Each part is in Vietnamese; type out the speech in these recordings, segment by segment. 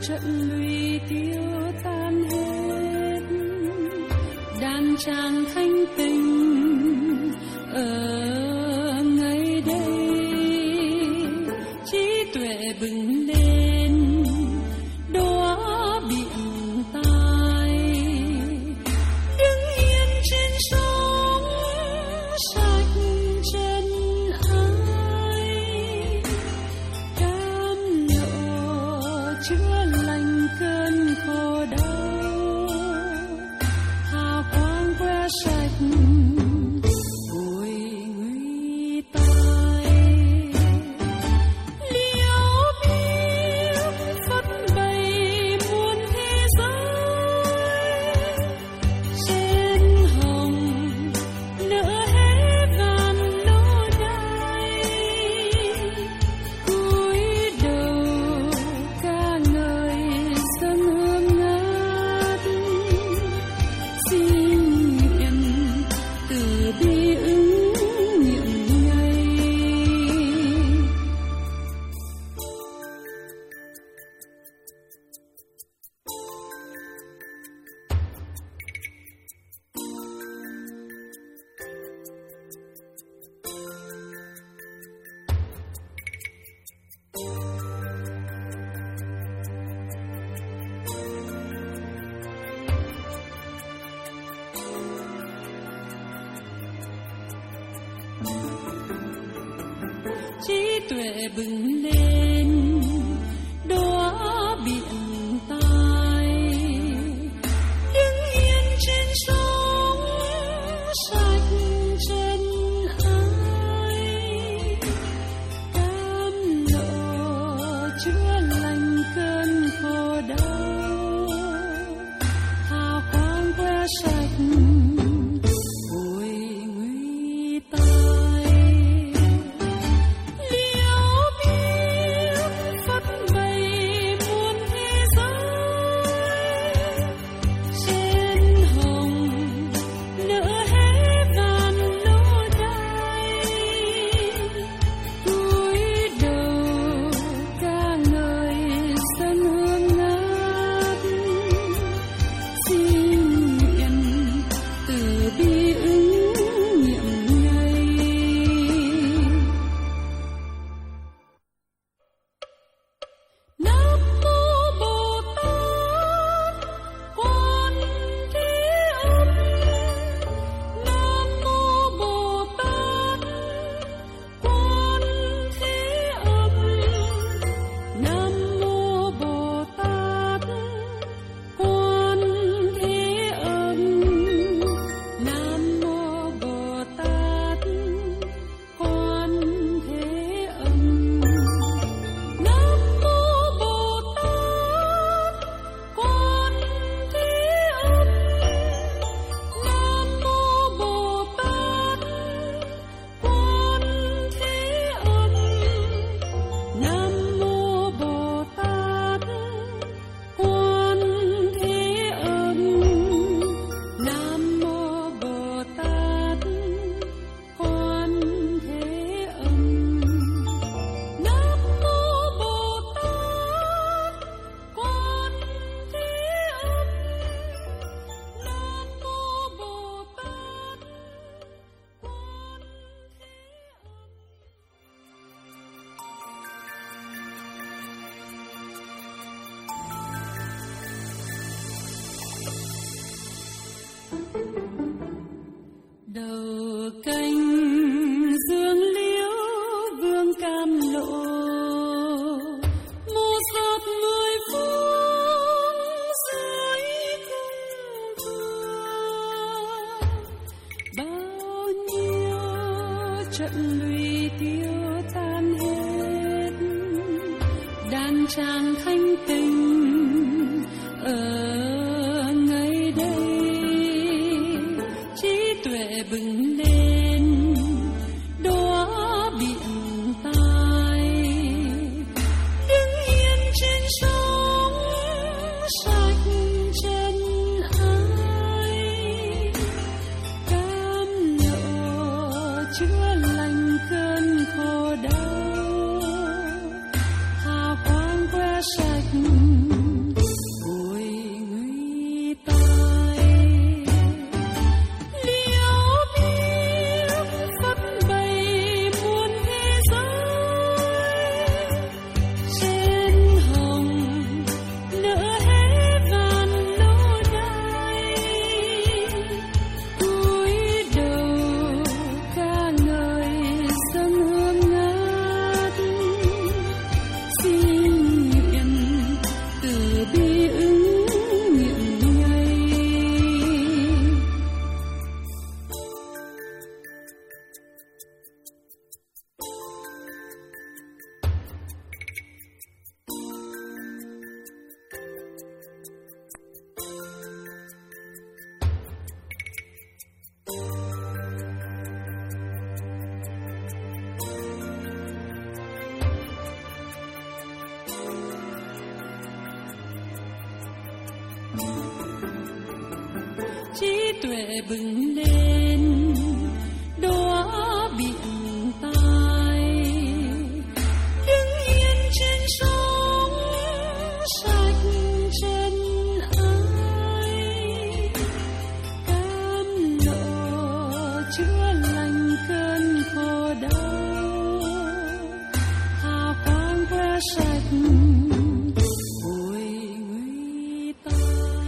trận lụy tiêu tan hết, đàn tràng thanh tình ở ngày đây, trí tuệ bừng lên đóa biển tai, đứng yên trên sóng sạch chân ai, cam lộ chữa lành cơn khổ đau, hào quang que sạch bụi nguy tai, liễu biếc phất bày muôn thế giới, sen hồng nở hết vàng lô đài, cúi đầu ca ngợi sân hương ngát, xin nguyện từ bi ứng nghiệm ngay. Trí tuệ bừng lên đóa biển tai, đứng yên trên sóng sạch chân ai, cam lộ chữa lành cơn khổ đau, hào quang que sạch bụi nguy tai, liễu biếc phất bày muôn thế giới, sen hồng nở hết vàng lô đài, cúi đầu ca ngợi sân hương ngát, xin nguyện từ bi ứng nghiệm ngay. Nam mô Bồ Tát Quan Thế Âm, Nam mô Bồ Tát Quan Thế Âm, Nam mô Bồ Tát Quan Thế Âm, Nam mô Bồ Tát Quan Thế Âm, Nam mô Bồ Tát Quan Thế Âm, Nam mô Bồ Tát Quan Thế Âm, Nam mô Bồ Tát Quan Thế Âm, Nam mô Bồ Tát Quan Thế Âm, Nam mô Bồ Tát Quan Thế Âm, Nam mô Bồ Tát Quan đầu cành dương liễu vương cam lộ, một giọt mười phút dưới cung vừa, bao nhiêu trận lụy tiêu tan hết, đàn tràng thanh tình ở ngày đây, trí tuệ bừng lên đóa biển tai, đứng yên trên sóng sạch chân ai, cam lộ chữa lành cơn khổ đau, hào quang que sạch tuệ bừng lên đóa biển tai, đứng yên trên sóng sạch chân ai, cam lộ chữa lành cơn khổ đau, hào quang que sạch bụi nguy tai.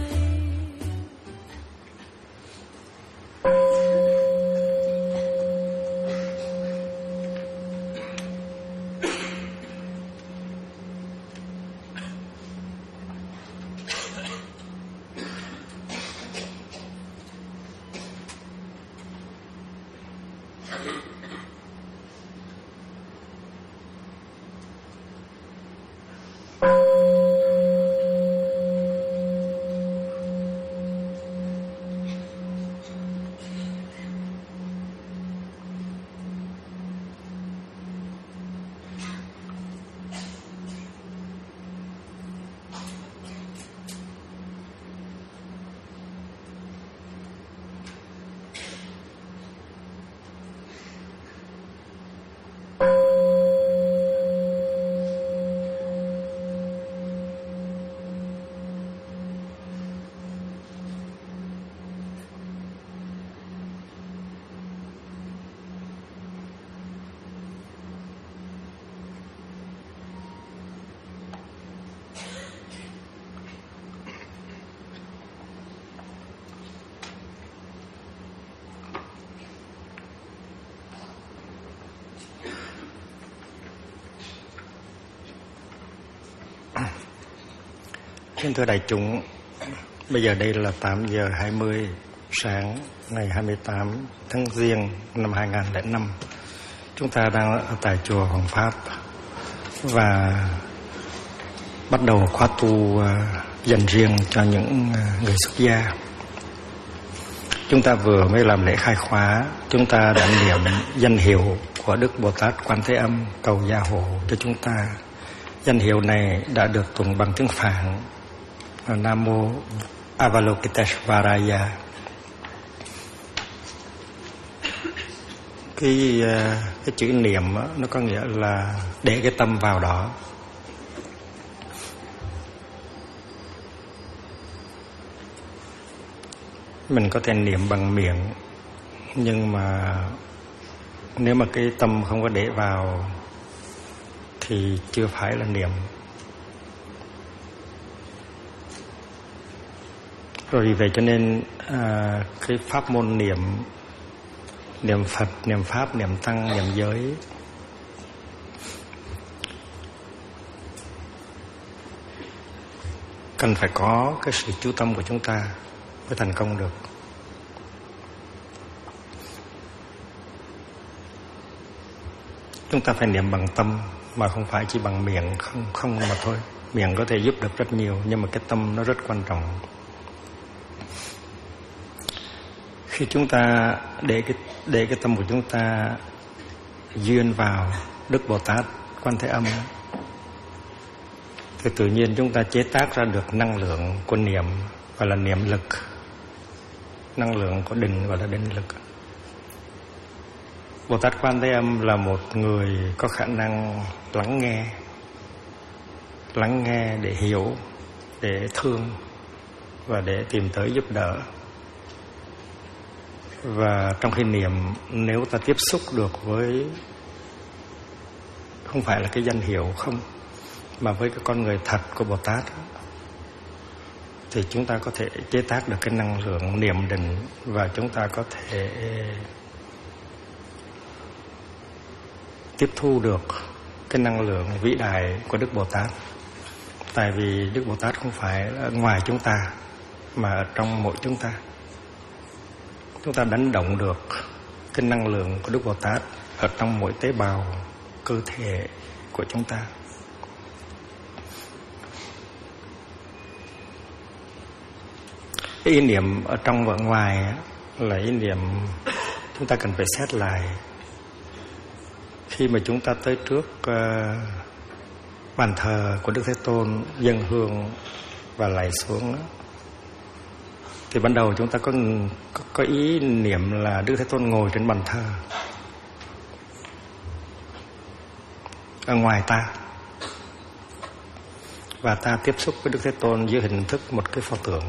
Kính thưa đại chúng, bây giờ đây là 8 giờ 20 sáng ngày 28 tháng Giêng năm 2005. Chúng ta đang ở tại chùa Hoàng Pháp và bắt đầu khóa tu dành riêng cho những người xuất gia. Chúng ta vừa mới làm lễ khai khóa, chúng ta đã niệm danh hiệu của Đức Bồ Tát Quan Thế Âm cầu gia hộ cho chúng ta. Danh hiệu này đã được tụng bằng tiếng Phạn, Nam Mô Avalokiteshvaraya. Cái chữ niệm nó có nghĩa là để cái tâm vào đó. Mình có thể niệm bằng miệng, nhưng mà nếu mà cái tâm không có để vào thì chưa phải là niệm. Rồi vì vậy cho nên cái pháp môn niệm Phật, niệm Pháp, niệm Tăng, niệm giới cần phải có cái sự chú tâm của chúng ta mới thành công được. Chúng ta phải niệm bằng tâm mà không phải chỉ bằng miệng không mà thôi. Miệng có thể giúp được rất nhiều, nhưng mà cái tâm nó rất quan trọng. Khi chúng ta để cái tâm của chúng ta duyên vào Đức Bồ Tát Quan Thế Âm thì tự nhiên chúng ta chế tác ra được năng lượng của niệm, gọi là niệm lực. Năng lượng của định gọi là định lực. Bồ Tát Quan Thế Âm là một người có khả năng lắng nghe để hiểu, để thương và để tìm tới giúp đỡ. Và trong khi niệm, nếu ta tiếp xúc được với không phải là cái danh hiệu không, mà với cái con người thật của Bồ Tát, thì chúng ta có thể chế tác được cái năng lượng niệm định, và chúng ta có thể tiếp thu được cái năng lượng vĩ đại của Đức Bồ Tát. Tại vì Đức Bồ Tát không phải ở ngoài chúng ta, mà ở trong mỗi chúng ta. Chúng ta đánh động được cái năng lượng của Đức Bồ Tát ở trong mỗi tế bào cơ thể của chúng ta. Cái ý niệm ở trong và ngoài là ý niệm chúng ta cần phải xét lại. Khi mà chúng ta tới trước bàn thờ của Đức Thế Tôn dâng hương và lạy xuống, Thì ban đầu chúng ta có ý niệm là Đức Thế Tôn ngồi trên bàn thờ ở ngoài ta, và ta tiếp xúc với Đức Thế Tôn dưới hình thức một cái pho tượng.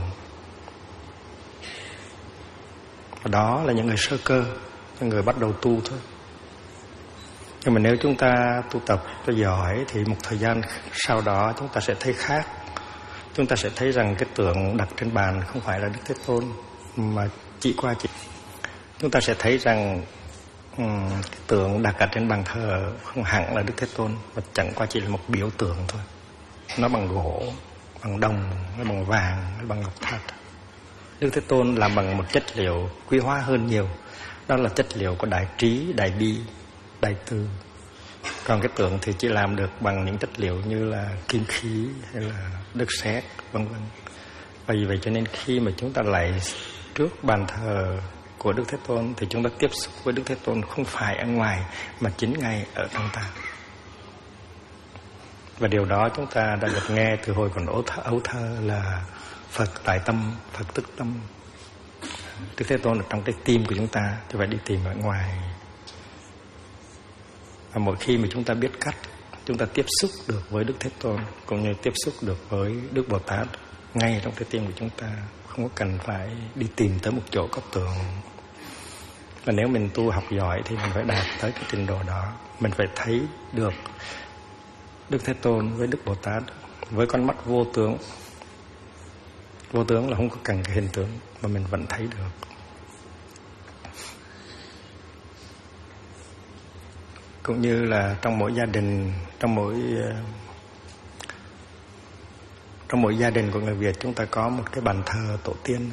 Và đó là những người sơ cơ, những người bắt đầu tu thôi. Nhưng mà nếu chúng ta tu tập cho giỏi thì một thời gian sau đó chúng ta sẽ thấy khác. Chúng ta sẽ thấy rằng cái tượng đặt trên bàn không phải là Đức Thế Tôn, mà chỉ qua chỉ. Chúng ta sẽ thấy rằng cái tượng đặt ở trên bàn thờ không hẳn là Đức Thế Tôn, mà chẳng qua chỉ là một biểu tượng thôi. Nó bằng gỗ, bằng đồng, nó bằng vàng, nó bằng ngọc thạch. Đức Thế Tôn làm bằng một chất liệu quý hóa hơn nhiều. Đó là chất liệu của đại trí, đại bi, đại từ. Còn cái tượng thì chỉ làm được bằng những chất liệu như là kim khí hay là đất sét, vân vân. Vì vậy cho nên khi mà chúng ta lạy trước bàn thờ của Đức Thế Tôn thì chúng ta tiếp xúc với Đức Thế Tôn không phải ở ngoài mà chính ngay ở trong ta. Và điều đó chúng ta đã được nghe từ hồi còn ấu thơ là Phật tại tâm, Phật tức tâm. Đức Thế Tôn ở trong cái tim của chúng ta, chứ phải đi tìm ở ngoài. Và mỗi khi mà chúng ta biết cách, chúng ta tiếp xúc được với Đức Thế Tôn, cũng như tiếp xúc được với Đức Bồ Tát ngay trong cái tim của chúng ta, không có cần phải đi tìm tới một chỗ có tượng. Và nếu mình tu học giỏi thì mình phải đạt tới cái trình độ đó. Mình phải thấy được Đức Thế Tôn với Đức Bồ Tát với con mắt vô tướng. Vô tướng là không có cần cái hình tướng, mà mình vẫn thấy được. Cũng như là trong mỗi gia đình, trong mỗi gia đình của người Việt chúng ta có một cái bàn thờ tổ tiên.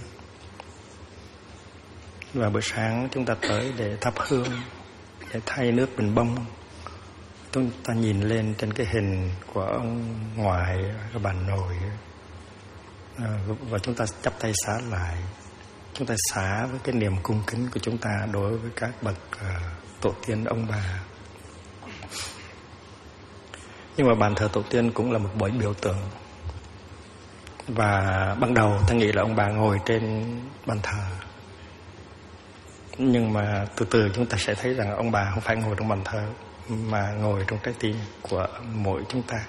Và buổi sáng chúng ta tới để thắp hương, để thay nước bình bông. Chúng ta nhìn lên trên cái hình của ông ngoại, cái bàn nồi, và chúng ta chắp tay xá lại. Chúng ta xá với cái niềm cung kính của chúng ta đối với các bậc tổ tiên, ông bà. Nhưng mà bàn thờ tổ tiên cũng là một buổi biểu tượng. Và ban đầu ta nghĩ là ông bà ngồi trên bàn thờ. Nhưng mà từ từ chúng ta sẽ thấy rằng ông bà không phải ngồi trong bàn thờ, mà ngồi trong trái tim của mỗi chúng ta.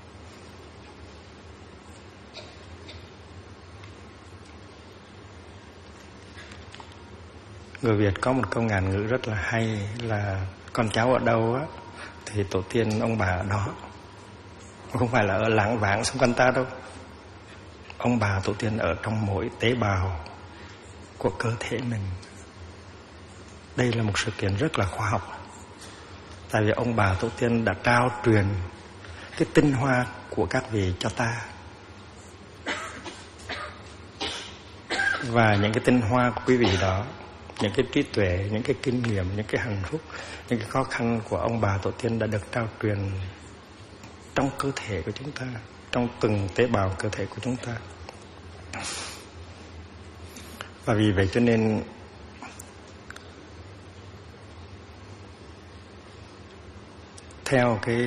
Người Việt có một câu ngạn ngữ rất là hay là con cháu ở đâu á thì tổ tiên ông bà ở đó. Không phải là ở lảng vảng xung quanh ta đâu. Ông bà tổ tiên ở trong mỗi tế bào của cơ thể mình. Đây là một sự kiện rất là khoa học. Tại vì ông bà tổ tiên đã trao truyền cái tinh hoa của các vị cho ta. Và những cái tinh hoa của quý vị đó, những cái trí tuệ, những cái kinh nghiệm, những cái hạnh phúc, những cái khó khăn của ông bà tổ tiên đã được trao truyền trong cơ thể của chúng ta, trong từng tế bào cơ thể của chúng ta. Và vì vậy cho nên theo cái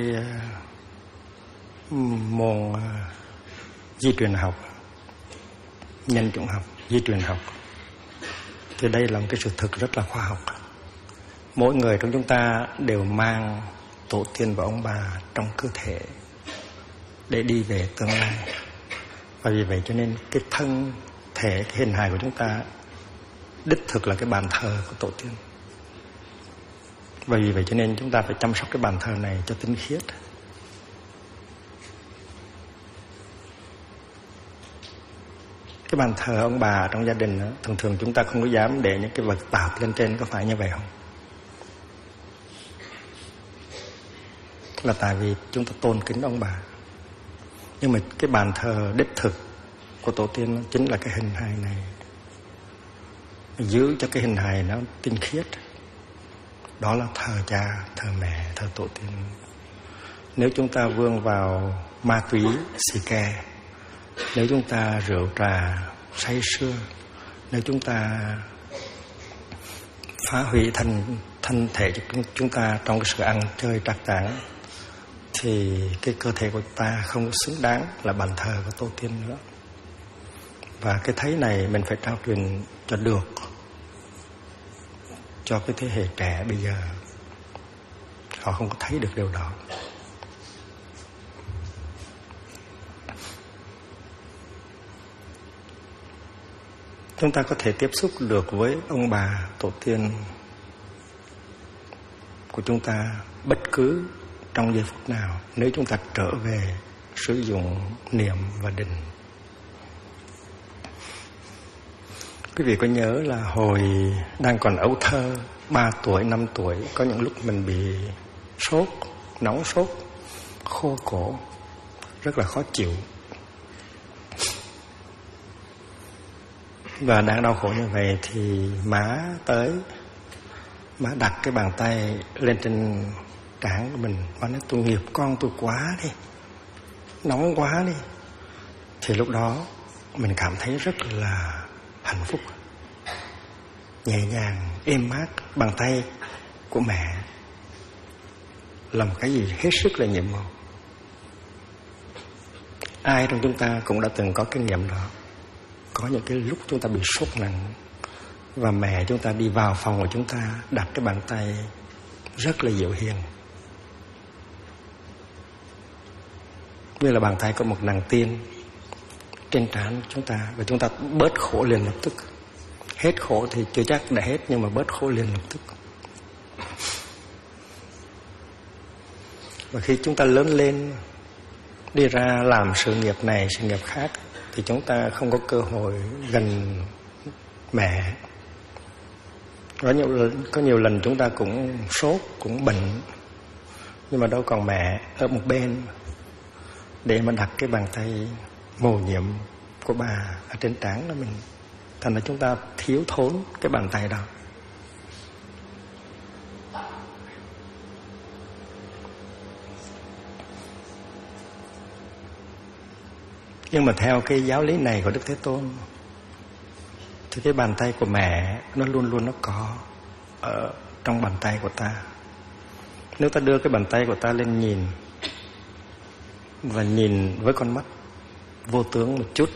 môn di truyền học, nhân chủng học, di truyền học, thì đây là một cái sự thực rất là khoa học. Mỗi người trong chúng ta đều mang tổ tiên và ông bà trong cơ thể để đi về tương lai. Và vì vậy cho nên cái thân thể, cái hình hài của chúng ta đích thực là cái bàn thờ của tổ tiên. Và vì vậy cho nên chúng ta phải chăm sóc cái bàn thờ này cho tinh khiết. Cái bàn thờ ông bà trong gia đình đó, thường thường chúng ta không có dám để những cái vật tạp lên trên, có phải như vậy không? Là tại vì chúng ta tôn kính ông bà. Nhưng mà cái bàn thờ đích thực của tổ tiên chính là cái hình hài này. Giữ cho cái hình hài nó tinh khiết. Đó là thờ cha, thờ mẹ, thờ tổ tiên. Nếu chúng ta vươn vào ma túy, xì ke, nếu chúng ta rượu trà, say sưa, nếu chúng ta phá hủy thân thể của chúng ta trong cái sự ăn chơi trác táng, thì cái cơ thể của ta không xứng đáng là bàn thờ của tổ tiên nữa. Và cái thấy này mình phải trao truyền cho được, cho cái thế hệ trẻ bây giờ. Họ không có thấy được điều đó. Chúng ta có thể tiếp xúc được với ông bà tổ tiên của chúng ta bất cứ trong giây phút nào nếu chúng ta trở về sử dụng niệm và định. Quý vị có nhớ là hồi đang còn ấu thơ, 3 tuổi, 5 tuổi, có những lúc mình bị sốt, nóng sốt, khô cổ, rất là khó chịu. Và đang đau khổ như vậy thì má tới, má đặt cái bàn tay lên trên trán của mình. Má nói tôi nghiệp con tôi quá đi, nóng quá đi. Thì lúc đó mình cảm thấy rất là hạnh phúc, nhẹ nhàng, êm mát. Bàn tay của mẹ là một cái gì hết sức là nhiệm màu. Ai trong chúng ta cũng đã từng có kinh nghiệm đó. Có những cái lúc chúng ta bị sốt nặng và mẹ chúng ta đi vào phòng của chúng ta, đặt cái bàn tay rất là dịu hiền, như là bàn tay của một nàng tiên trên trán chúng ta, và chúng ta bớt khổ liền lập tức. Hết khổ thì chưa chắc đã hết, nhưng mà bớt khổ liền lập tức. Và khi chúng ta lớn lên, đi ra làm sự nghiệp này, sự nghiệp khác, thì chúng ta không có cơ hội gần mẹ. Có nhiều lần chúng ta cũng sốt, cũng bệnh, nhưng mà đâu còn mẹ ở một bên để mà đặt cái bàn tay mầu nhiệm của bà ở trên trán của mình. Thành ra chúng ta thiếu thốn cái bàn tay đó. Nhưng mà theo cái giáo lý này của Đức Thế Tôn thì cái bàn tay của mẹ nó luôn luôn nó có ở trong bàn tay của ta. Nếu ta đưa cái bàn tay của ta lên nhìn, và nhìn với con mắt vô tướng một chút,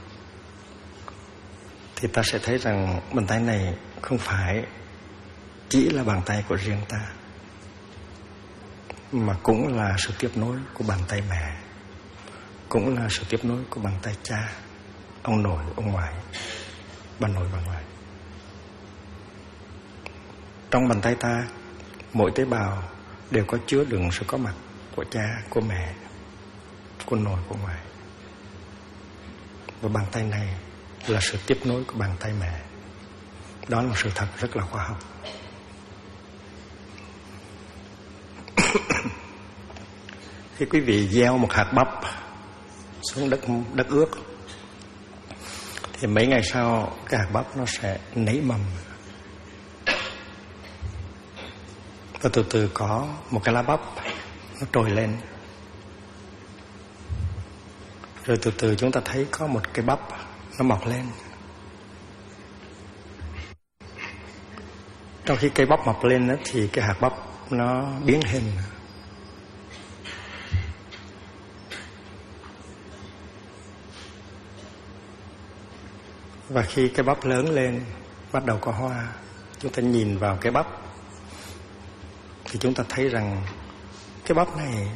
thì ta sẽ thấy rằng bàn tay này không phải chỉ là bàn tay của riêng ta, mà cũng là sự tiếp nối của bàn tay mẹ, cũng là sự tiếp nối của bàn tay cha, ông nội, ông ngoại, bà nội, bà ngoại. Trong bàn tay ta, mỗi tế bào đều có chứa đựng sự có mặt của cha, của mẹ, của nội, của ngoại. Và bàn tay này là sự tiếp nối của bàn tay mẹ. Đó là một sự thật rất là khoa học. Khi quý vị gieo một hạt bắp xuống đất ướt, thì mấy ngày sau cái hạt bắp nó sẽ nảy mầm, và từ từ có một cái lá bắp nó trồi lên. Rồi từ từ chúng ta thấy có một cái bắp nó mọc lên. Trong khi cây bắp mọc lên đó, thì cái hạt bắp nó biến hình. Và khi cái bắp lớn lên, bắt đầu có hoa, chúng ta nhìn vào cái bắp thì chúng ta thấy rằng cái bắp này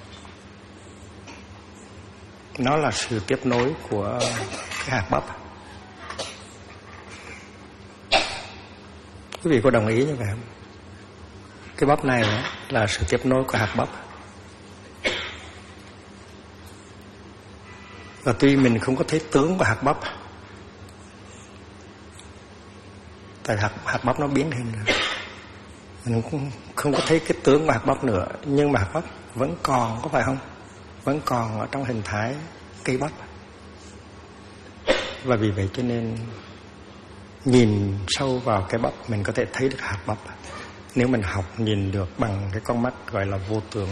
nó là sự tiếp nối của cái hạt bắp. Quý vị có đồng ý như vậy không? Cái bắp này là sự tiếp nối của hạt bắp. Và tuy mình không có thấy tướng của hạt bắp, tại hạt bắp nó biến hình rồi, mình cũng không có thấy cái tướng của hạt bắp nữa, nhưng mà hạt bắp vẫn còn, có phải không? Vẫn còn ở trong hình thái cây bắp. Và vì vậy cho nên nhìn sâu vào cái bắp, mình có thể thấy được hạt bắp. Nếu mình học nhìn được bằng cái con mắt gọi là vô tướng.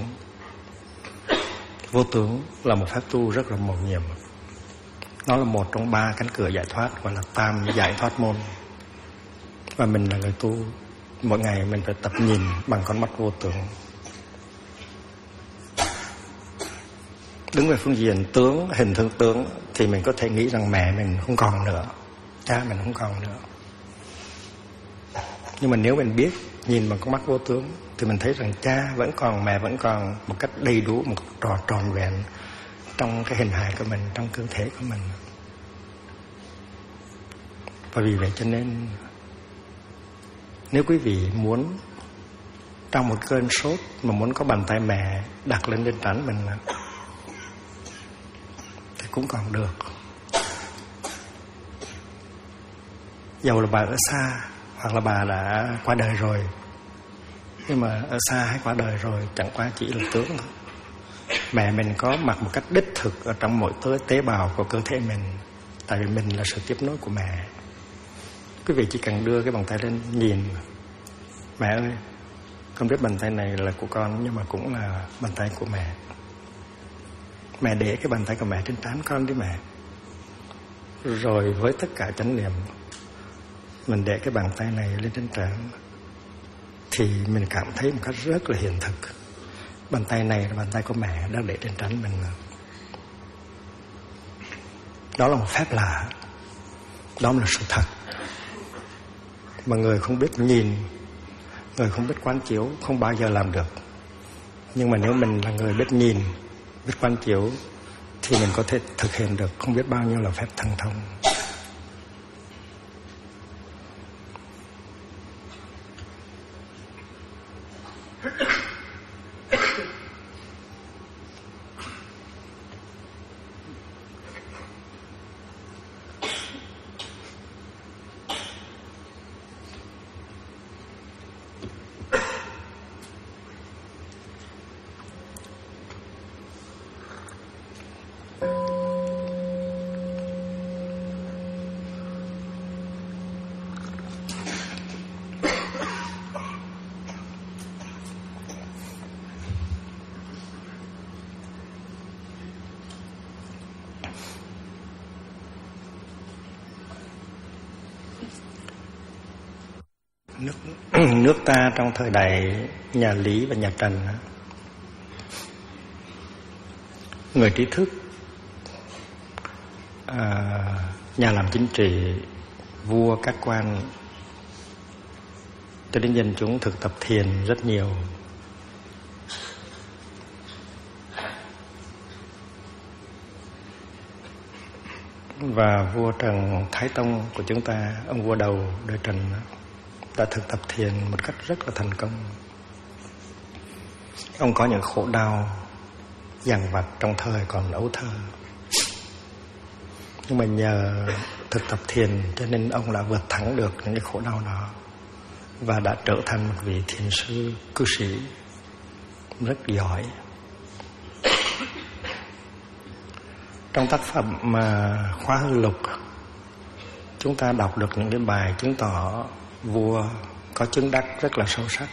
Vô tướng là một pháp tu rất là mầu nhiệm. Nó là một trong 3 cánh cửa giải thoát, gọi là tam giải thoát môn. Và mình là người tu, mỗi ngày mình phải tập nhìn bằng con mắt vô tướng. Đứng về phương diện tướng, hình thức tướng thì mình có thể nghĩ rằng mẹ mình không còn nữa, cha mình không còn nữa. Nhưng mà nếu mình biết nhìn bằng con mắt vô tướng thì mình thấy rằng cha vẫn còn, mẹ vẫn còn một cách đầy đủ, một cách trọn vẹn trong cái hình hài của mình, trong cơ thể của mình. Và vì vậy cho nên nếu quý vị muốn trong một cơn sốt mà muốn có bàn tay mẹ đặt lên trên trán mình thì cũng còn được. Dầu là bà ở xa hoặc là bà đã qua đời rồi, nhưng mà ở xa hay qua đời rồi chẳng qua chỉ là tướng thôi. Mẹ mình có mặt một cách đích thực ở trong mỗi tế bào của cơ thể mình, tại vì mình là sự tiếp nối của mẹ. Quý vị chỉ cần đưa cái bàn tay lên nhìn, mẹ ơi, con biết bàn tay này là của con nhưng mà cũng là bàn tay của mẹ. Mẹ để cái bàn tay của mẹ trên trán con đi mẹ. Rồi với tất cả chánh niệm mình để cái bàn tay này lên trên trán thì mình cảm thấy một cách rất là hiện thực bàn tay này là bàn tay của mẹ đang để trên trán mình. Đó là một phép lạ, đó là sự thật mà người không biết nhìn, người không biết quán chiếu không bao giờ làm được. Nhưng mà nếu mình là người biết nhìn, biết quán chiếu thì mình có thể thực hiện được không biết bao nhiêu là phép thần thông. Nước ta trong thời đại nhà Lý và nhà Trần, người trí thức, nhà làm chính trị, vua, các quan cho đến dân chúng thực tập thiền rất nhiều. Và vua Trần Thái Tông của chúng ta, ông vua đầu đời Trần, đã thực tập thiền một cách rất là thành công. Ông có những khổ đau dằn vặt trong thời còn ấu thơ, nhưng mà nhờ thực tập thiền cho nên ông đã vượt thắng được những cái khổ đau đó và đã trở thành một vị thiền sư cư sĩ rất giỏi. Trong tác phẩm mà Khóa Hư Lục, chúng ta đọc được những cái bài chứng tỏ vua có chứng đắc rất là sâu sắc.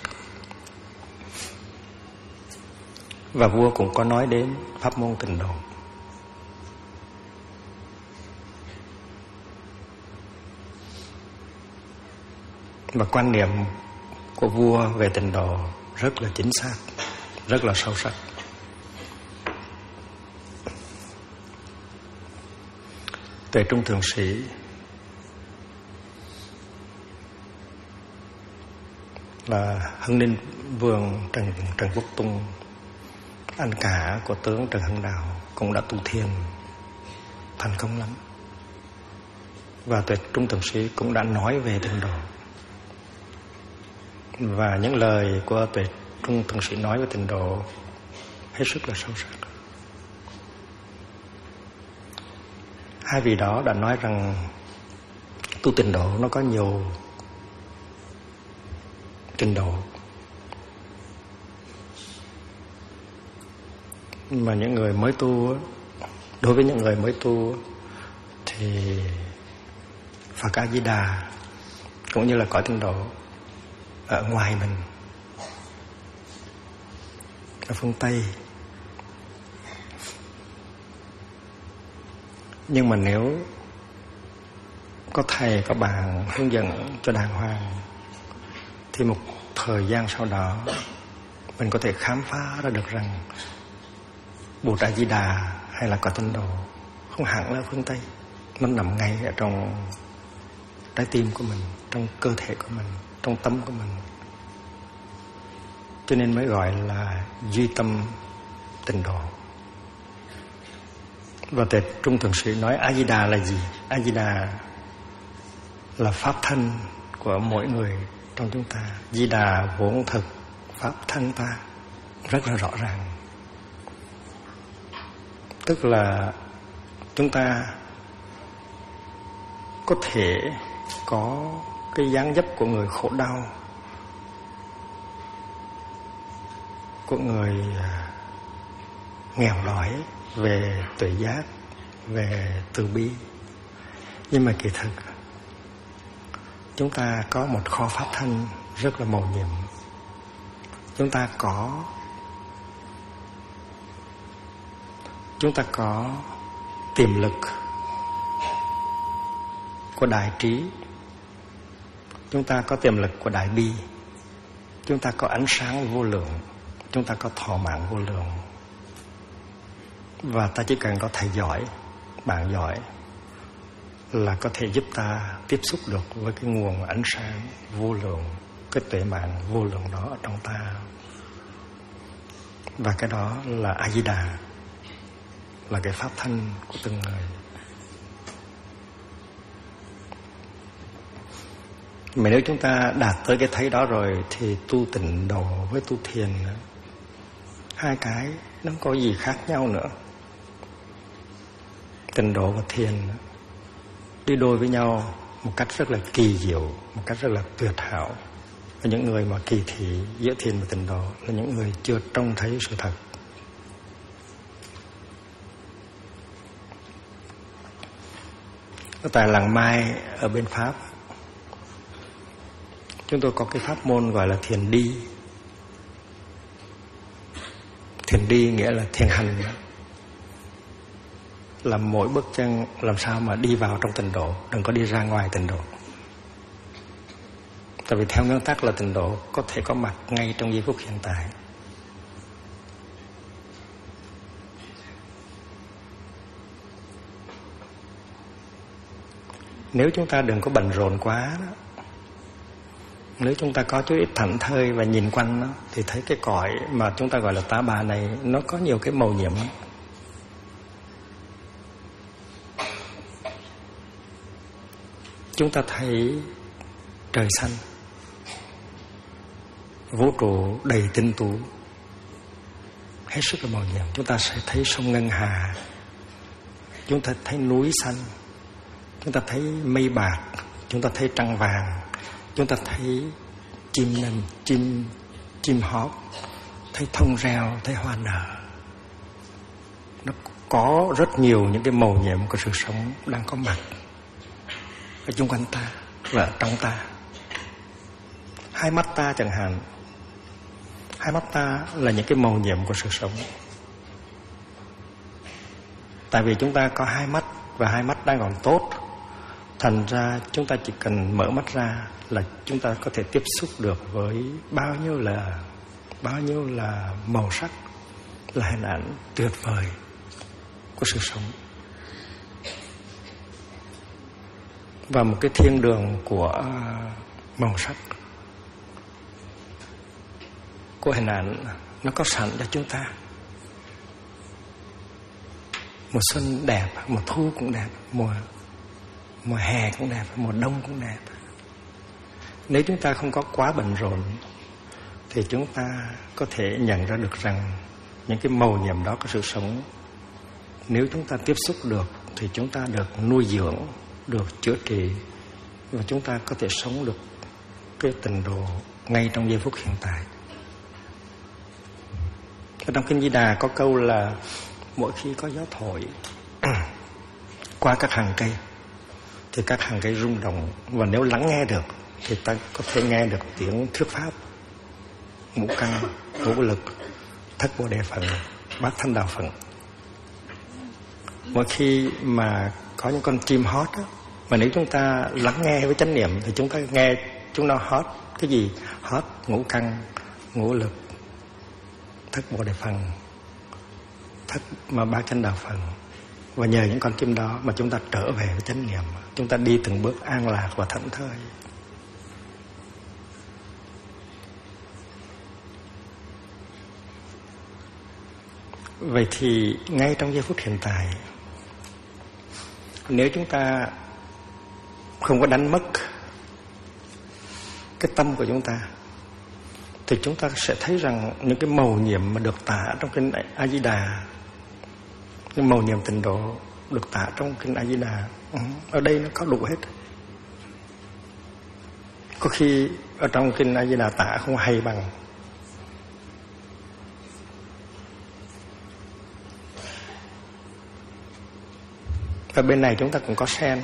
Và vua cũng có nói đến pháp môn Tịnh Độ. Và quan niệm của vua về Tịnh Độ rất là chính xác, rất là sâu sắc. Tuệ Trung Thượng Sĩ là Hưng Ninh Vương Trần Quốc Tung, anh cả của tướng Trần Hưng Đạo, cũng đã tu thiền thành công lắm. Và Tuệ Trung Thượng Sĩ cũng đã nói về Tịnh Độ. Và những lời của Tuệ Trung Thượng Sĩ nói về Tịnh Độ hết sức là sâu sắc. Hai vị đó đã nói rằng tu Tịnh Độ nó có nhiều trình độ, mà những người mới tu, đối với những người mới tu thì Phật A Di Đà cũng như là cõi Tịnh Độ ở ngoài mình, ở phương Tây. Nhưng mà nếu có thầy, có bạn hướng dẫn cho đàng hoàng thì một thời gian sau đó mình có thể khám phá ra được rằng Bụt A Di Đà hay là Cõi Tịnh Độ không hẳn là phương Tây, nó nằm ngay ở trong trái tim của mình, trong cơ thể của mình, trong tâm của mình. Cho nên mới gọi là duy tâm tịnh độ. Và Tề Trung Thượng Sĩ nói A Di Đà là gì? A Di Đà là pháp thân của mỗi người trong chúng ta. Di Đà vốn thực pháp thân ta, rất là rõ ràng. Tức là chúng ta có thể có cái dáng dấp của người khổ đau, của người nghèo đói về tuệ giác, về từ bi. Nhưng mà kỳ thực chúng ta có một kho pháp thân rất là mầu nhiệm. Chúng ta có tiềm lực của đại trí, chúng ta có tiềm lực của đại bi, chúng ta có ánh sáng vô lượng, chúng ta có thọ mạng vô lượng. Và ta chỉ cần có thầy giỏi, bạn giỏi là có thể giúp ta tiếp xúc được với cái nguồn ánh sáng vô lượng, cái tuệ mạng vô lượng đó ở trong ta. Và cái đó là A Di Đà, là cái pháp thân của từng người. Mà nếu chúng ta đạt tới cái thấy đó rồi thì tu tịnh độ với tu thiền, hai cái nó không có gì khác nhau nữa. Tịnh độ và thiền đi đôi với nhau một cách rất là kỳ diệu, một cách rất là tuyệt hảo. Và những người mà kỳ thị giữa thiền và tịnh độ là những người chưa trông thấy sự thật. Ở tại làng Mai ở bên Pháp, chúng tôi có cái pháp môn gọi là thiền đi. Thiền đi nghĩa là thiền hành, làm mỗi bước chân làm sao mà đi vào trong tịnh độ, đừng có đi ra ngoài tịnh độ. Tại vì theo nguyên tắc là tịnh độ có thể có mặt ngay trong giây phút hiện tại. Nếu chúng ta đừng có bận rộn quá đó, nếu chúng ta có chút ít thảnh thơi và nhìn quanh đó, thì thấy cái cõi mà chúng ta gọi là tá bà này nó có nhiều cái màu nhiệm. Chúng ta thấy trời xanh, vũ trụ đầy tinh tú, hết sức là màu nhiệm. Chúng ta sẽ thấy sông Ngân Hà, chúng ta thấy núi xanh, chúng ta thấy mây bạc, chúng ta thấy trăng vàng, chúng ta thấy chim nền, chim hót, thấy thông reo, thấy hoa nở. Nó có rất nhiều những cái màu nhiệm của sự sống đang có mặt ở xung quanh ta và trong ta. Hai mắt ta chẳng hạn, hai mắt ta là những cái màu nhiệm của sự sống. Tại vì chúng ta có hai mắt và hai mắt đang còn tốt, thành ra chúng ta chỉ cần mở mắt ra là chúng ta có thể tiếp xúc được với bao nhiêu là màu sắc, là hình ảnh tuyệt vời của sự sống. Và một cái thiên đường của màu sắc, của hình ảnh nó có sẵn cho chúng ta. Mùa xuân đẹp, mùa thu cũng đẹp, mùa hè cũng đẹp, mùa đông cũng đẹp. Nếu chúng ta không có quá bận rộn thì chúng ta có thể nhận ra được rằng những cái màu nhiệm đó của sự sống, nếu chúng ta tiếp xúc được thì chúng ta được nuôi dưỡng, được chữa trị, và chúng ta có thể sống được cái tịnh độ ngay trong giây phút hiện tại. Ở trong Kinh Di Đà có câu là mỗi khi có gió thổi qua các hàng cây thì các hàng cây rung động, và nếu lắng nghe được thì ta có thể nghe được tiếng thuyết pháp ngũ căn, ngũ lực, thất bồ đề phận, bát thanh đạo phận. Mỗi khi mà có những con chim hót á, mà nếu chúng ta lắng nghe với chánh niệm thì chúng ta nghe chúng nó hót cái gì? Hót ngũ căn, ngũ lực, thất bồ đề phận, thức mà ba chánh đạo Phật. Và nhờ những con chim đó mà chúng ta trở về với chánh niệm, chúng ta đi từng bước an lạc và thảnh thơi. Vậy thì ngay trong giây phút hiện tại, nếu chúng ta không có đánh mất cái tâm của chúng ta, thì chúng ta sẽ thấy rằng những cái mầu nhiệm mà được tả trong kinh A Di Đà, những mầu nhiệm tịnh độ được tả trong kinh A Di Đà, ở đây nó có đủ hết. Có khi ở trong kinh A Di Đà tả không hay bằng. Và bên này chúng ta cũng có sen,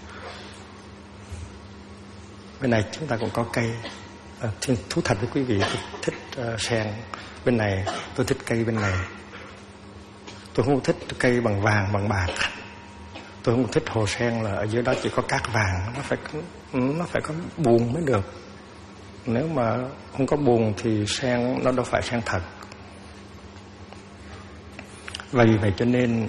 bên này chúng ta cũng có cây. Thú thật với quý vị, tôi thích sen. Bên này tôi thích cây bên này. Tôi không thích cây bằng vàng, bằng bạc. Tôi không thích hồ sen là ở dưới đó chỉ có cát vàng. Nó phải có buồn mới được. Nếu mà không có buồn thì sen nó đâu phải sen thật. Và vì vậy cho nên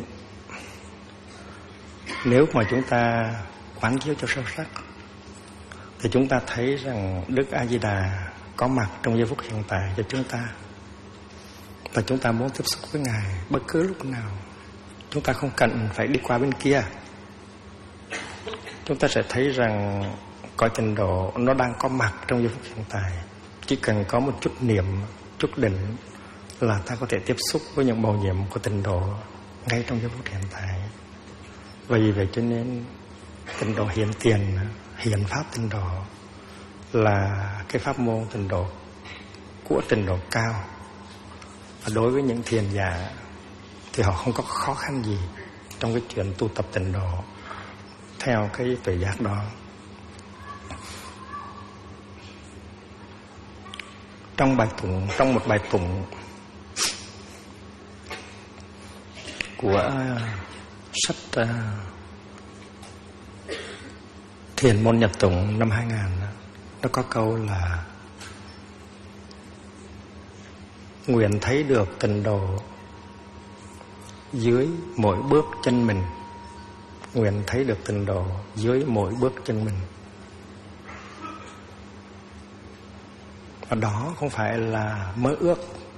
nếu mà chúng ta quán chiếu cho sâu sắc thì chúng ta thấy rằng Đức A Di Đà có mặt trong giây phút hiện tại cho chúng ta. Và chúng ta muốn tiếp xúc với Ngài bất cứ lúc nào. Chúng ta không cần phải đi qua bên kia. Chúng ta sẽ thấy rằng cõi tịnh độ nó đang có mặt trong giây phút hiện tại. Chỉ cần có một chút niệm, chút định là ta có thể tiếp xúc với những mầu nhiệm của tịnh độ ngay trong giây phút hiện tại. Vì vậy cho nên tịnh độ hiện tiền, hiện pháp tịnh độ là cái pháp môn tịnh độ của tịnh độ cao. Và đối với những thiền giả thì họ không có khó khăn gì trong cái chuyện tu tập tịnh độ theo cái tuệ giác đó. Trong một bài tụng của sách Thiền môn nhập tụng năm 2000, nó có câu là nguyện thấy được tịnh độ dưới mỗi bước chân mình. Nguyện thấy được tịnh độ dưới mỗi bước chân mình. Và đó không phải là mơ ước.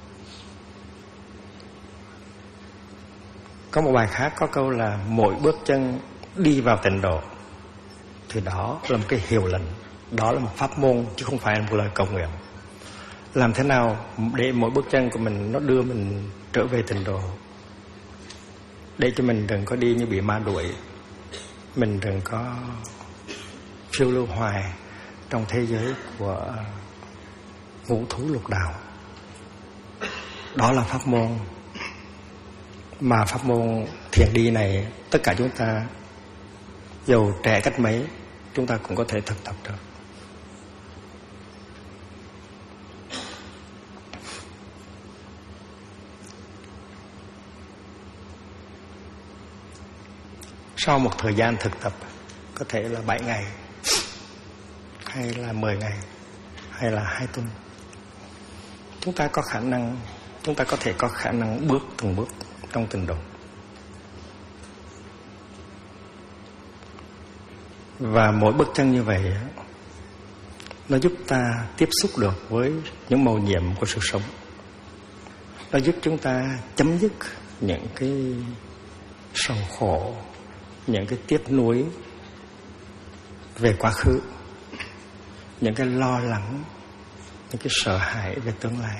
Có một bài khác có câu là mỗi bước chân đi vào tịnh độ. Thì đó là một cái hiệu lệnh, đó là một pháp môn chứ không phải là một lời cầu nguyện. Làm thế nào để mỗi bước chân của mình nó đưa mình trở về tịnh độ, để cho mình đừng có đi như bị ma đuổi, mình đừng có phiêu lưu hoài trong thế giới của ngũ thú lục đạo. Đó là pháp môn. Mà pháp môn thiền đi này, tất cả chúng ta dầu trẻ cách mấy, chúng ta cũng có thể thực tập được. Sau một thời gian thực tập, có thể là 7 ngày, hay là 10 ngày, hay là 2 tuần, chúng ta có thể có khả năng bước từng bước trong tịnh độ. Và mỗi bước chân như vậy nó giúp ta tiếp xúc được với những mầu nhiệm của sự sống. Nó giúp chúng ta chấm dứt những cái sầu khổ, những cái tiếc nuối về quá khứ, những cái lo lắng, những cái sợ hãi về tương lai.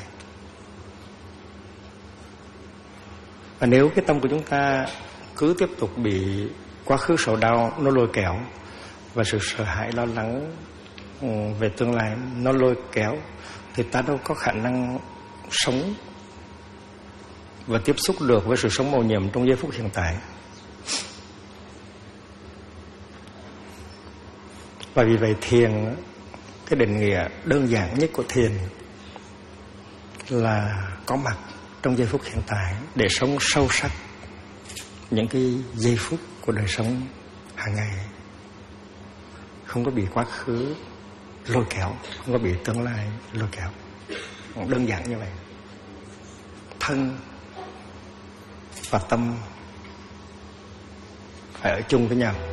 Và nếu cái tâm của chúng ta cứ tiếp tục bị quá khứ sầu đau nó lôi kéo, và sự sợ hãi lo lắng về tương lai nó lôi kéo, thì ta đâu có khả năng sống và tiếp xúc được với sự sống mầu nhiệm trong giây phút hiện tại. Và vì vậy thiền, cái định nghĩa đơn giản nhất của thiền là có mặt trong giây phút hiện tại để sống sâu sắc những cái giây phút của đời sống hàng ngày. Không có bị quá khứ lôi kéo, không có bị tương lai lôi kéo. Đơn giản như vậy. Thân và tâm phải ở chung với nhau.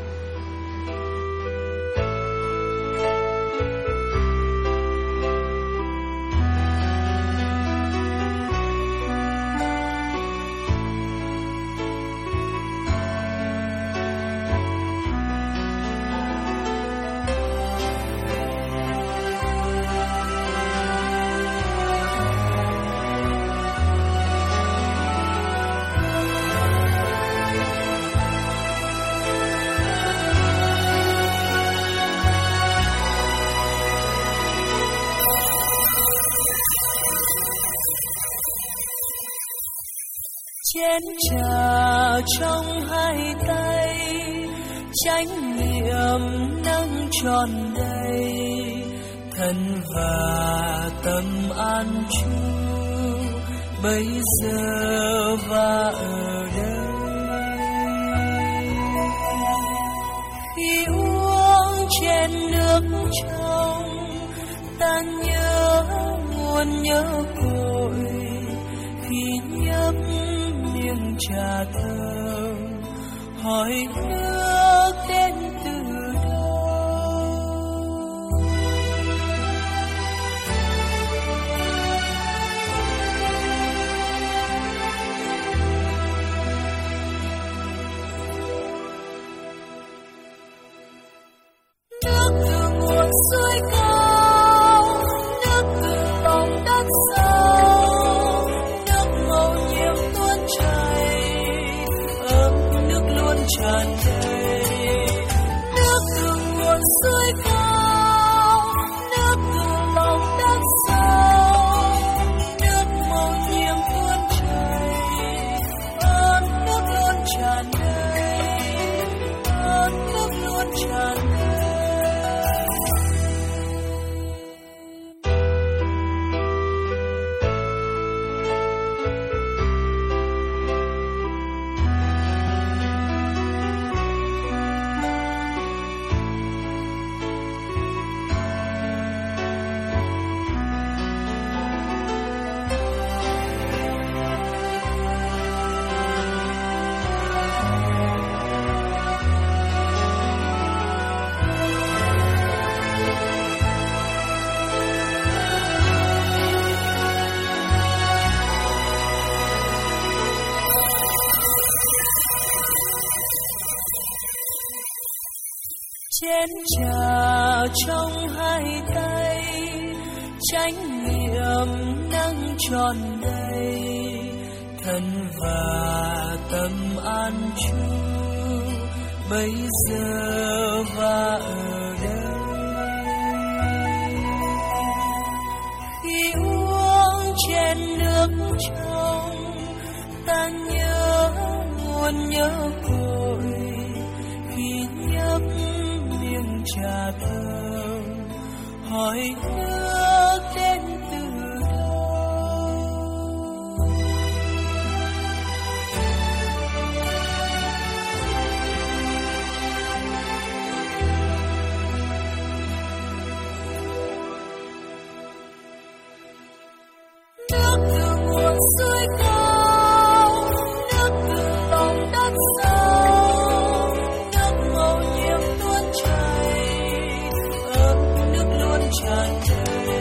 Chén trà trong hai tay, chánh niệm nâng tròn đầy, thân và tâm an trú bây giờ và ở đây. Khi uống chén nước trong, ta nhớ nguồn nhớ cội. Khi nhấp miếng trà thơm, hỏi nước đến từ đâu. Nước từ nguồn suối cao, nước từ lòng đất sâu, nước màu nhiệm tuôn chảy, ấm nước luôn tràn đầy. Nước từ nguồn suối cao, nước từ lòng đất sâu, nước màu nhiệm tuôn chảy, ấm nước luôn tràn đầy, ấm nước luôn tràn đầy. Chén trà trong hai tay, chánh niệm nâng tròn đầy, thân và tâm an trú bây giờ và ở đây. Khi uống chén nước trong, ta nhớ nguồn nhớ cội. Khi nhấp miếng trà thơm, hỏi nước đến từ đâu. Nước từ nguồn suối cao, nước từ lòng đất sâu, nước màu nhiệm tuôn chảy, ấm nước luôn tràn đầy.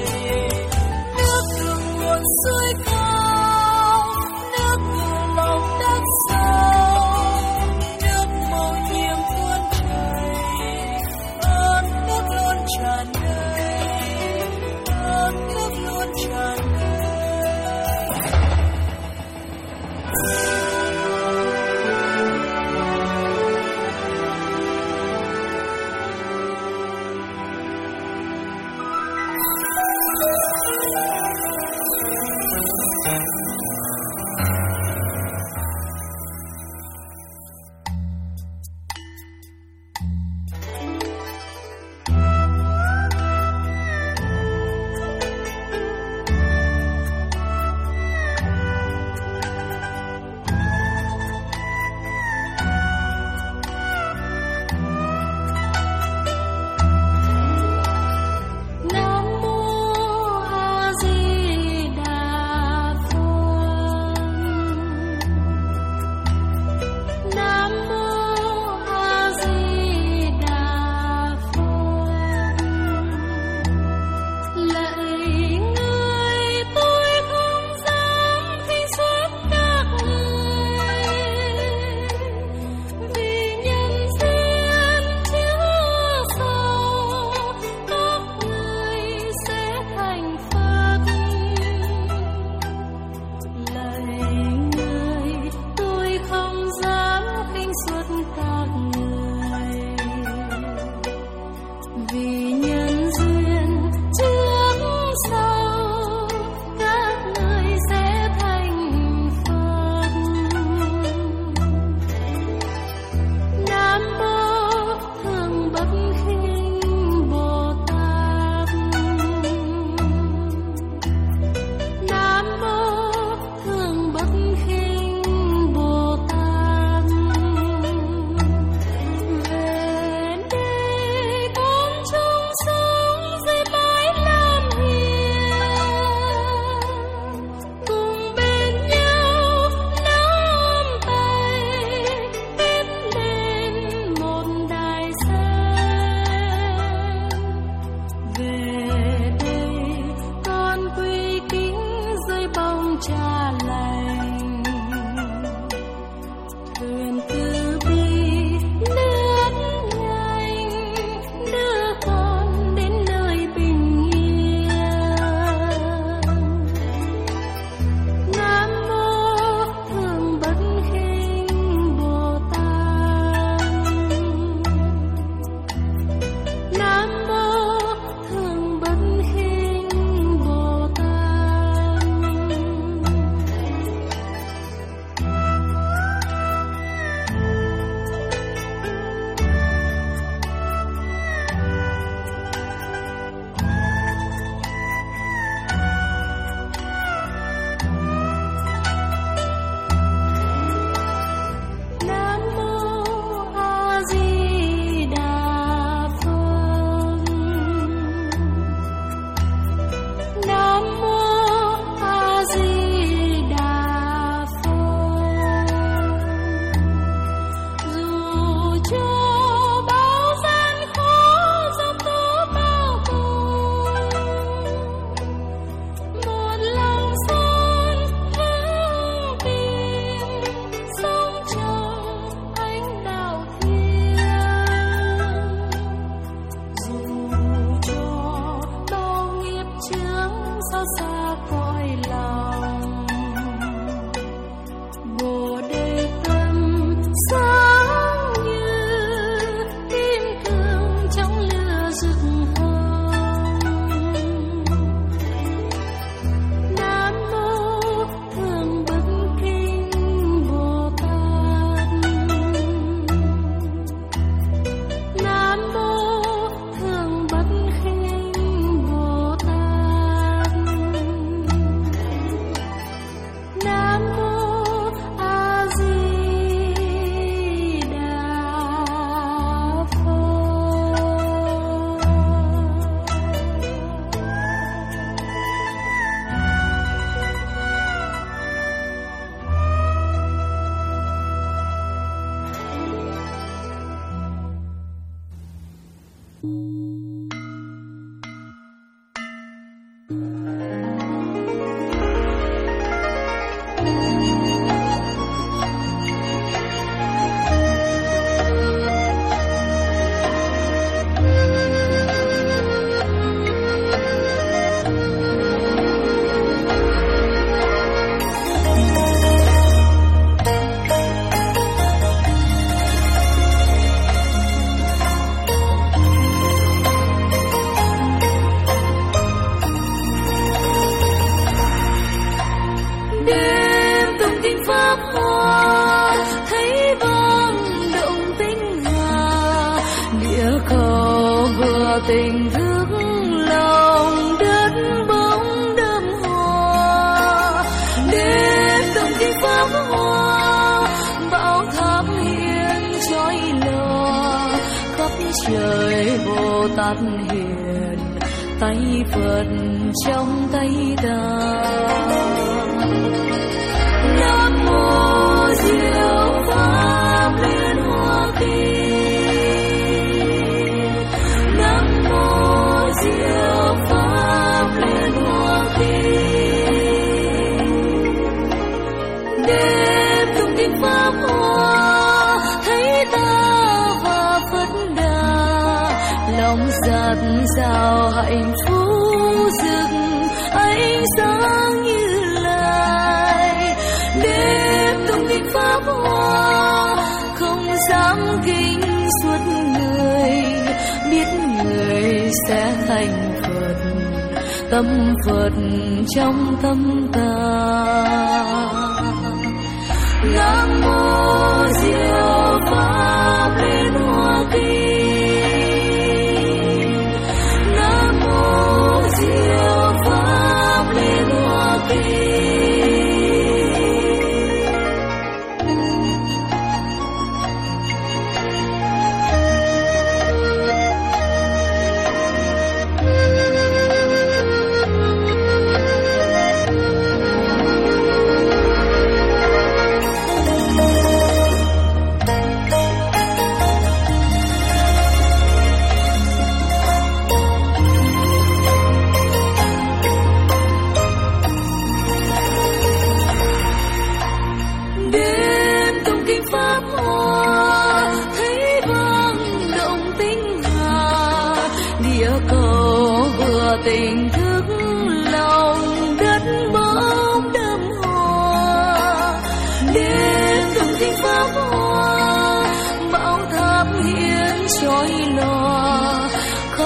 Tình thức lòng đất bóng đơm hoa, đêm từng tiếng pháo hoa bão tháp hiên chói lòa khắp trời. Bồ Tát hiền tay Phật trong tay ta. Nam mô Diệu Pháp Liên Hoa Kỳ. Diệu Pháp Liên Hoa Kỳ. Đêm tung tiếng pháp hoa thấy ta và Phật Đà, lòng dạt dào hạnh phúc rực ánh sáng Như Lai. Đêm tung tiếng pháp hoa không dám kinh suốt người, biết người sẽ thành Phật, tâm Phật trong tâm ta. Nam mô Diệu Pháp Liên Hoa Kỳ. Nam mô Diệu Pháp Liên Hoa Kỳ.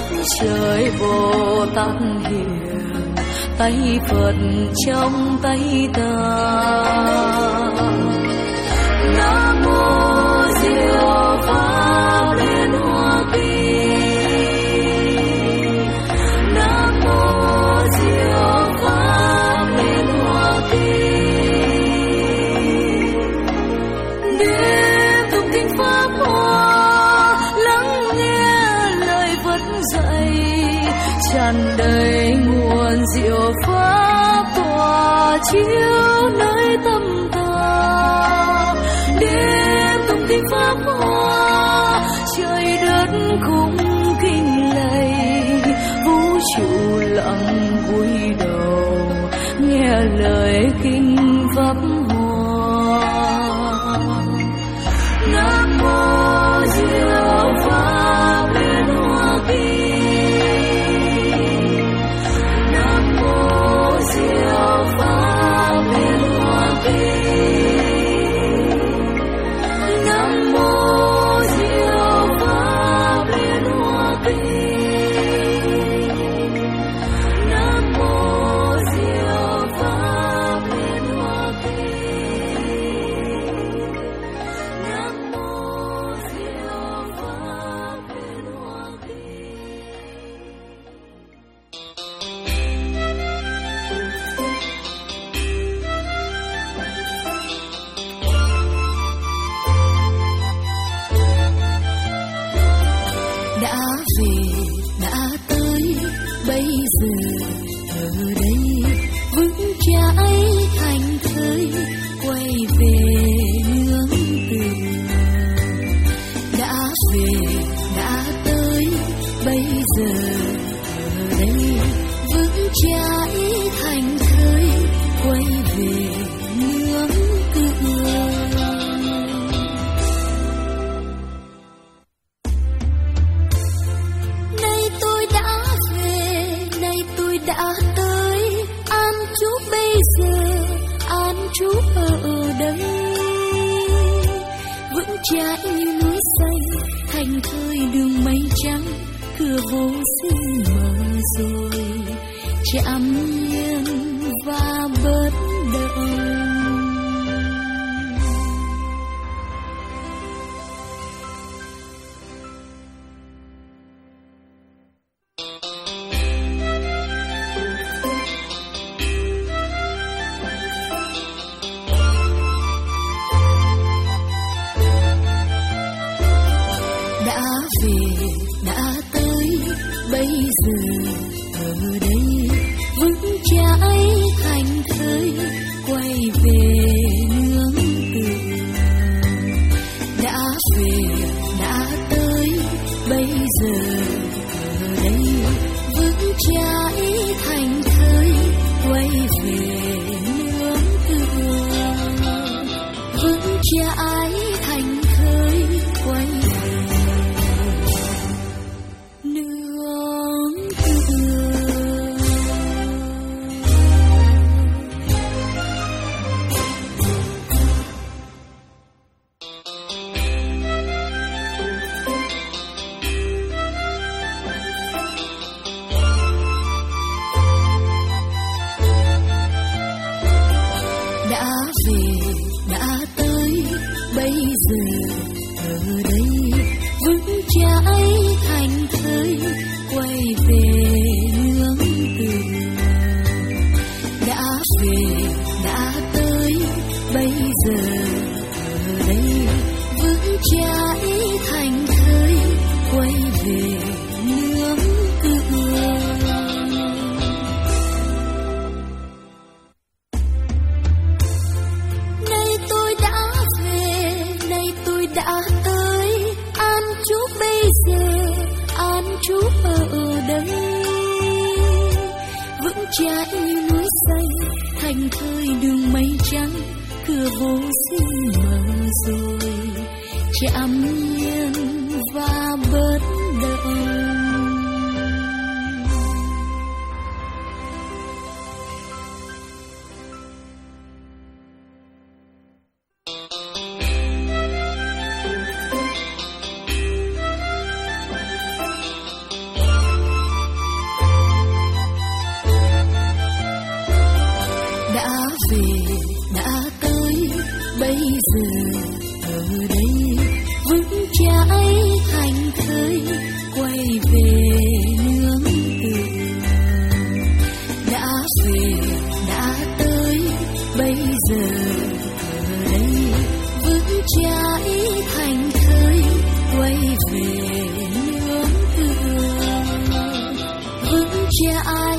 trời Bồ Tát hiền, tay Phật trong tay ta. Nam mô Diệu Pháp Liên Hoa Kỳ. Nam mô Diệu Pháp Liên Hoa Kỳ. Đêm tụng kinh Pháp Hoa, lắng nghe lời Phật dạy, tràn đầy nguồn diệu pháp tỏa chiếu nơi tâm ta. Đêm tụng kinh Pháp Hoa, trời đất cũng kinh lạy, vũ trụ lặng cúi đầu nghe lời kinh Pháp Hoa. Nam mô Diệu Pháp Liên Hoa Kỳ. Nam mô Diệu Pháp Liên Hoa Kỳ. Nam mô Diệu Pháp Liên Hoa Kỳ. Nam mô Diệu Pháp Liên Hoa Kỳ. Nam mô Diệu Pháp Liên Hoa Kỳ. Đã về đã tới, bây giờ ở đây vững chãi thành thơi, quay về nương tựa. Đã về đã tới, bây giờ ở đây vững chãi thành thơi, quay về nương tựa. Nay tôi đã về, nay tôi đã tới, an trú bây giờ, an trú ở đây. Vững chãi như núi xanh, thành thơi đường mây trắng, cửa vô sinh mở rồi, chạm nhiên và bất động. Đã về đã tới, bây giờ ở đây vững chãi thành thơi, quay về nương tựa. Đã về đã tới, bây giờ ở đây vững chãi thành thơi, quay về nương tựa. Vững chãi thành thơi, quay về nương tựa. Đã về đã tới, bây giờ ở đây vững chãi thành thơi, quay về nương tựa. Đã về đã tới, bây giờ ở đây vững chãi thành thơi, quay về nương tựa. Nay tôi đã về, nay tôi đã tới, an trú bây giờ, an trú ở đây. Vững chãi như núi xanh, thành thơi đường mây trắng, cửa vô sinh mở rồi, chạm nhiên và bất động. thơi quay về nương tựa. Đã về đã tới bây giờ ở đây vững chãi thành thơi quay về nương tựa. Vững chãi